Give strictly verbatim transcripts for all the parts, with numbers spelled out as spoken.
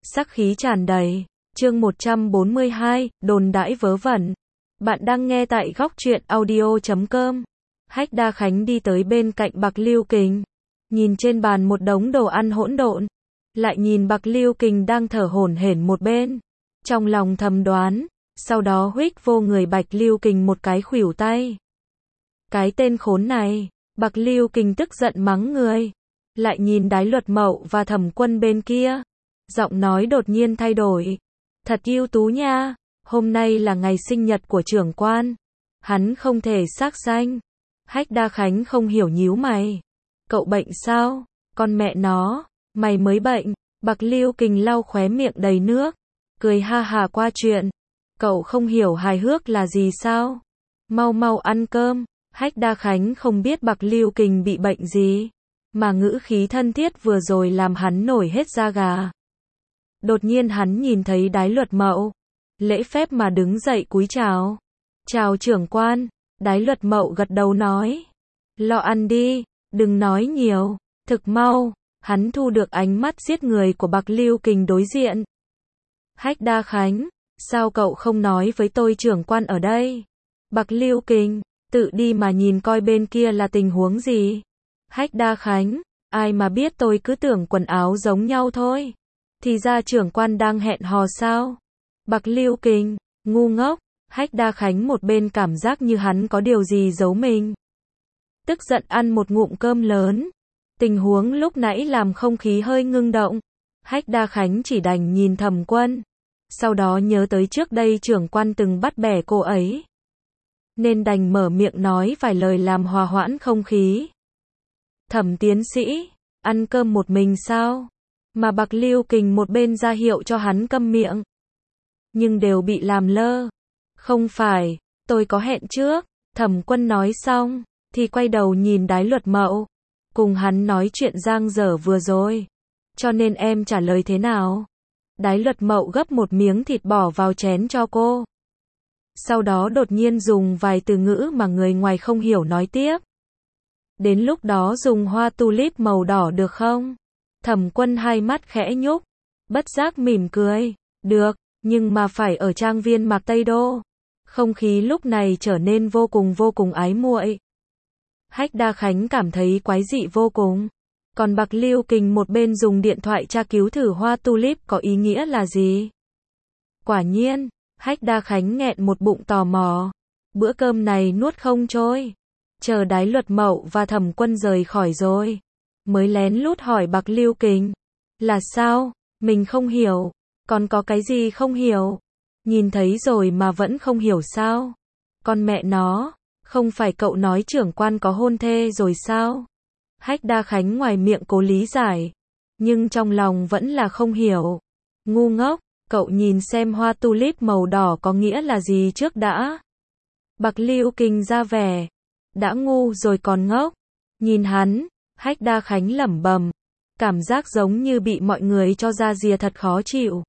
sắc khí tràn đầy. Chương một trăm bốn mươi hai, đồn đãi vớ vẩn. Bạn đang nghe tại góc truyện audio chấm com. Hách Đa Khánh đi tới bên cạnh Bạc Liêu Kình, nhìn trên bàn một đống đồ ăn hỗn độn, lại nhìn Bạc Liêu Kình đang thở hổn hển một bên, trong lòng thầm đoán, sau đó huých vô người Bạc Liêu Kình một cái khuỷu tay. Cái tên khốn này, Bạc Liêu Kình tức giận mắng người, lại nhìn Đái Luật Mậu và Thẩm Quân bên kia, giọng nói đột nhiên thay đổi. Thật ưu tú nha, hôm nay là ngày sinh nhật của trưởng quan, hắn không thể xác danh. Hách Đa Khánh không hiểu nhíu mày. Cậu bệnh sao? Con mẹ nó, mày mới bệnh. Bạc Liêu Kình lau khóe miệng đầy nước, cười ha hà qua chuyện. Cậu không hiểu hài hước là gì sao? Mau mau ăn cơm. Hách Đa Khánh không biết Bạc Liêu Kình bị bệnh gì, mà ngữ khí thân thiết vừa rồi làm hắn nổi hết da gà. Đột nhiên hắn nhìn thấy Đái Luật Mậu, lễ phép mà đứng dậy cúi chào. Chào trưởng quan. Đái Luật Mậu gật đầu nói. Lo ăn đi, đừng nói nhiều. Thực mau, hắn thu được ánh mắt giết người của Bạc Liêu Kình đối diện. Hách Đa Khánh, sao cậu không nói với tôi trưởng quan ở đây? Bạc Liêu Kình, tự đi mà nhìn coi bên kia là tình huống gì. Hách Đa Khánh, ai mà biết, tôi cứ tưởng quần áo giống nhau thôi. Thì ra trưởng quan đang hẹn hò sao? Bạc Liêu Kình, ngu ngốc. Hách Đa Khánh một bên cảm giác như hắn có điều gì giấu mình, tức giận ăn một ngụm cơm lớn. Tình huống lúc nãy làm không khí hơi ngưng động. Hách Đa Khánh chỉ đành nhìn Thẩm Quân, sau đó nhớ tới trước đây trưởng quan từng bắt bẻ cô ấy, nên đành mở miệng nói vài lời làm hòa hoãn không khí. Thẩm tiến sĩ, ăn cơm một mình sao? Mà Bạc Liêu Kình một bên ra hiệu cho hắn câm miệng, nhưng đều bị làm lơ. Không phải, tôi có hẹn trước. Thẩm Quân nói xong, thì quay đầu nhìn Đái Luật Mậu, cùng hắn nói chuyện giang dở vừa rồi. Cho nên em trả lời thế nào? Đái Luật Mậu gấp một miếng thịt bỏ vào chén cho cô, sau đó đột nhiên dùng vài từ ngữ mà người ngoài không hiểu nói tiếp. Đến lúc đó dùng hoa tulip màu đỏ được không? Thẩm Quân hai mắt khẽ nhúc, bất giác mỉm cười. Được, nhưng mà phải ở trang viên Mạc Tây Đô. Không khí lúc này trở nên vô cùng vô cùng ái muội. Hách Đa Khánh cảm thấy quái dị vô cùng. Còn Bạc Liêu Kình một bên dùng điện thoại tra cứu thử hoa tulip có ý nghĩa là gì. Quả nhiên, Hách Đa Khánh nghẹn một bụng tò mò. Bữa cơm này nuốt không trôi. Chờ Đái Luật Mậu và Thẩm Quân rời khỏi rồi, mới lén lút hỏi Bạc Liêu Kình. Là sao? Mình không hiểu. Còn có cái gì không hiểu? Nhìn thấy rồi mà vẫn không hiểu sao? Con mẹ nó, không phải cậu nói trưởng quan có hôn thê rồi sao? Hách Đa Khánh ngoài miệng cố lý giải, nhưng trong lòng vẫn là không hiểu. Ngu ngốc, cậu nhìn xem hoa tulip màu đỏ có nghĩa là gì trước đã. Bạc Liêu Kình ra vẻ, đã ngu rồi còn ngốc. Nhìn hắn, Hách Đa Khánh lẩm bẩm, cảm giác giống như bị mọi người cho ra rìa thật khó chịu.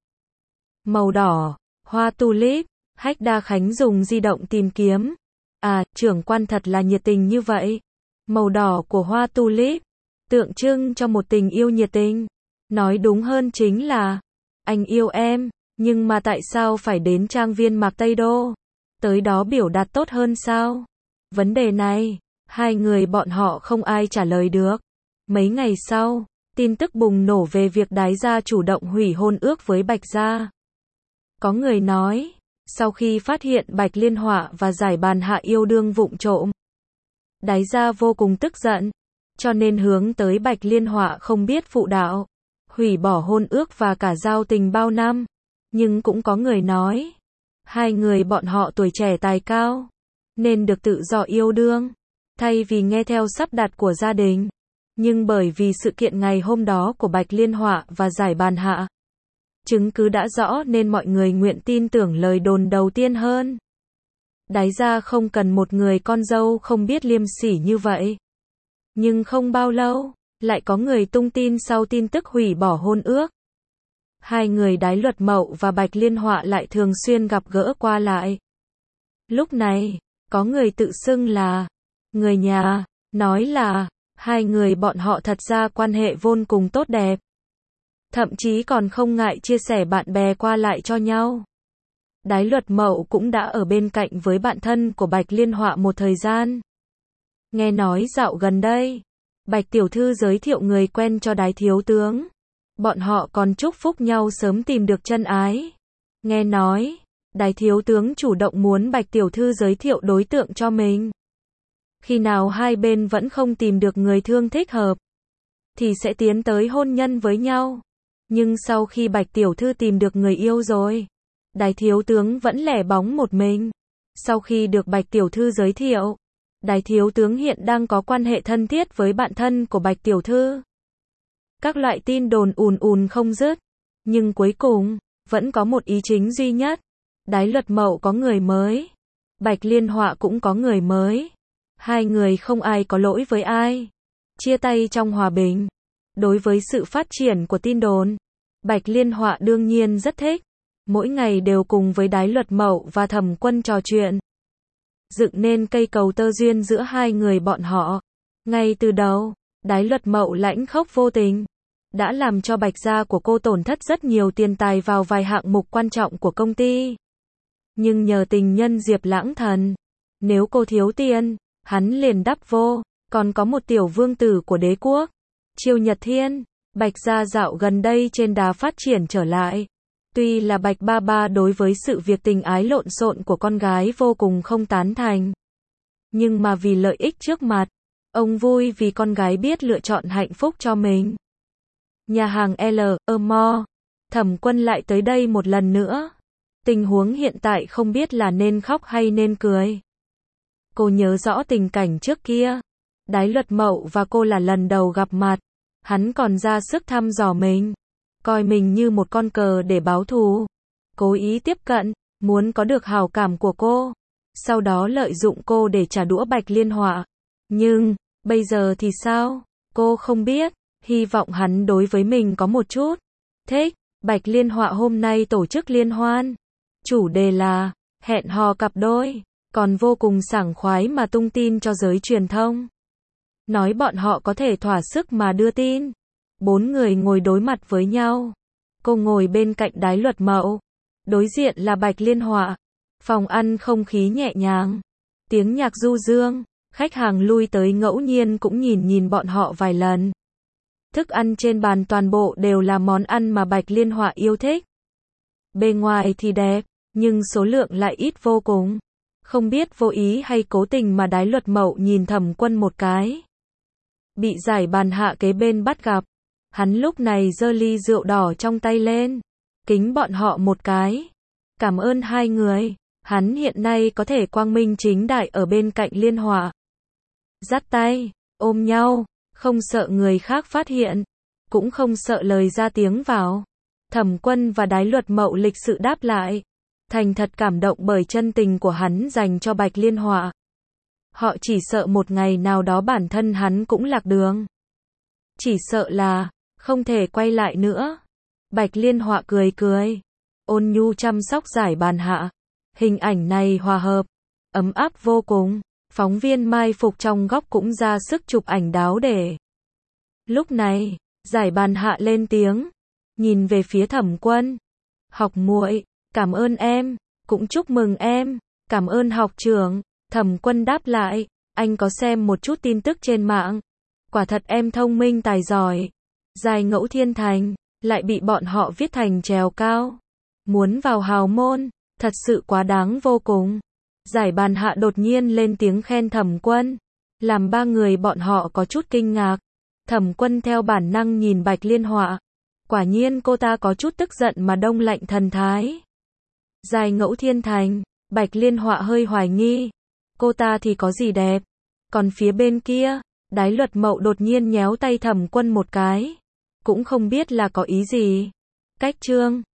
Màu đỏ, hoa tulip. Hách Đa Khánh dùng di động tìm kiếm. À, trưởng quan thật là nhiệt tình như vậy. Màu đỏ của hoa tulip tượng trưng cho một tình yêu nhiệt tình. Nói đúng hơn chính là anh yêu em, nhưng mà tại sao phải đến trang viên Mạc Tây Đô? Tới đó biểu đạt tốt hơn sao? Vấn đề này, hai người bọn họ không ai trả lời được. Mấy ngày sau, tin tức bùng nổ về việc Đái gia chủ động hủy hôn ước với Bạch gia. Có người nói, sau khi phát hiện Bạch Liên Họa và Giải Bàn Hạ yêu đương vụng trộm, Đái gia vô cùng tức giận, cho nên hướng tới Bạch Liên Họa không biết phụ đạo, hủy bỏ hôn ước và cả giao tình bao năm. Nhưng cũng có người nói, hai người bọn họ tuổi trẻ tài cao, nên được tự do yêu đương, thay vì nghe theo sắp đặt của gia đình. Nhưng bởi vì sự kiện ngày hôm đó của Bạch Liên Họa và Giải Bàn Hạ, chứng cứ đã rõ nên mọi người nguyện tin tưởng lời đồn đầu tiên hơn. Đái gia không cần một người con dâu không biết liêm sỉ như vậy. Nhưng không bao lâu, lại có người tung tin sau tin tức hủy bỏ hôn ước. Hai người Đái Luật Mậu và Bạch Liên Họa lại thường xuyên gặp gỡ qua lại. Lúc này, có người tự xưng là người nhà, nói là hai người bọn họ thật ra quan hệ vô cùng tốt đẹp. thậm chí còn không ngại chia sẻ bạn bè qua lại cho nhau. Đái Luật Mậu cũng đã ở bên cạnh với bạn thân của Bạch Liên Họa một thời gian. Nghe nói dạo gần đây, Bạch tiểu thư giới thiệu người quen cho Đái thiếu tướng. Bọn họ còn chúc phúc nhau sớm tìm được chân ái. Nghe nói, Đái thiếu tướng chủ động muốn Bạch tiểu thư giới thiệu đối tượng cho mình. Khi nào hai bên vẫn không tìm được người thương thích hợp, thì sẽ tiến tới hôn nhân với nhau. Nhưng sau khi Bạch tiểu thư tìm được người yêu rồi, Đái thiếu tướng vẫn lẻ bóng một mình. Sau khi được Bạch tiểu thư giới thiệu, Đái thiếu tướng hiện đang có quan hệ thân thiết với bạn thân của Bạch tiểu thư. Các loại tin đồn ùn ùn không dứt, nhưng cuối cùng vẫn có một ý chính duy nhất. Đái Luật Mậu có người mới, Bạch Liên Họa cũng có người mới. Hai người không ai có lỗi với ai, chia tay trong hòa bình. Đối với sự phát triển của tin đồn, Bạch Liên Họa đương nhiên rất thích. Mỗi ngày đều cùng với Đái Luật Mậu và Thẩm Quân trò chuyện, dựng nên cây cầu tơ duyên giữa hai người bọn họ. Ngay từ đầu, Đái Luật Mậu lãnh khốc vô tình, đã làm cho Bạch gia của cô tổn thất rất nhiều tiền tài vào vài hạng mục quan trọng của công ty. Nhưng nhờ tình nhân Diệp Lãng Thần, nếu cô thiếu tiền, hắn liền đắp vô. Còn có một tiểu vương tử của đế quốc, Triều Nhật Thiên. Bạch gia dạo gần đây trên đà phát triển trở lại. Tuy là Bạch ba ba đối với sự việc tình ái lộn xộn của con gái vô cùng không tán thành, nhưng mà vì lợi ích trước mặt, ông vui vì con gái biết lựa chọn hạnh phúc cho mình. Nhà hàng L, Mo, Thẩm Quân lại tới đây một lần nữa. Tình huống hiện tại không biết là nên khóc hay nên cười. Cô nhớ rõ tình cảnh trước kia, Đái Luật Mậu và cô là lần đầu gặp mặt, hắn còn ra sức thăm dò mình, coi mình như một con cờ để báo thù, cố ý tiếp cận, muốn có được hảo cảm của cô, sau đó lợi dụng cô để trả đũa Bạch Liên Họa. Nhưng, bây giờ thì sao? Cô không biết, hy vọng hắn đối với mình có một chút thích. Bạch Liên Họa hôm nay tổ chức liên hoan, chủ đề là hẹn hò cặp đôi, còn vô cùng sảng khoái mà tung tin cho giới truyền thông. Nói bọn họ có thể thỏa sức mà đưa tin. Bốn người ngồi đối mặt với nhau. Cô ngồi bên cạnh Đái Luật Mậu, đối diện là Bạch Liên Họa. Phòng ăn không khí nhẹ nhàng, tiếng nhạc du dương, khách hàng lui tới ngẫu nhiên cũng nhìn nhìn bọn họ vài lần. Thức ăn trên bàn toàn bộ đều là món ăn mà Bạch Liên Họa yêu thích. Bề ngoài thì đẹp, nhưng số lượng lại ít vô cùng. Không biết vô ý hay cố tình mà Đái Luật Mậu nhìn Thẩm Quân một cái. Bị giải bàn hạ kế bên bắt gặp. Hắn lúc này giơ ly rượu đỏ trong tay lên, kính bọn họ một cái. Cảm ơn hai người. Hắn hiện nay có thể quang minh chính đại ở bên cạnh Liên Họa. Dắt tay, ôm nhau, không sợ người khác phát hiện, cũng không sợ lời ra tiếng vào. Thẩm Quân và Đái Luật Mậu lịch sự đáp lại, thành thật cảm động bởi chân tình của hắn dành cho Bạch Liên Họa. Họ chỉ sợ một ngày nào đó bản thân hắn cũng lạc đường. Chỉ sợ là không thể quay lại nữa. Bạch Liên Họa cười cười, ôn nhu chăm sóc giải bàn hạ. Hình ảnh này hòa hợp, ấm áp vô cùng. Phóng viên mai phục trong góc cũng ra sức chụp ảnh đáo để. Lúc này, giải bàn hạ lên tiếng, nhìn về phía Thẩm Quân. Học muội, cảm ơn em, cũng chúc mừng em, cảm ơn học trưởng. Thẩm Quân đáp lại, anh có xem một chút tin tức trên mạng. Quả thật em thông minh tài giỏi. Giải Ngẫu Thiên Thành, lại bị bọn họ viết thành trèo cao. Muốn vào hào môn, thật sự quá đáng vô cùng. Giải bàn hạ đột nhiên lên tiếng khen Thẩm Quân, làm ba người bọn họ có chút kinh ngạc. Thẩm Quân theo bản năng nhìn Bạch Liên Họa. Quả nhiên cô ta có chút tức giận mà đông lạnh thần thái. Giải Ngẫu Thiên Thành, Bạch Liên Họa hơi hoài nghi. Cô ta thì có gì đẹp? Còn phía bên kia, Đái Luật Mậu đột nhiên nhéo tay Thẩm Quân một cái. Cũng không biết là có ý gì. Cách trương.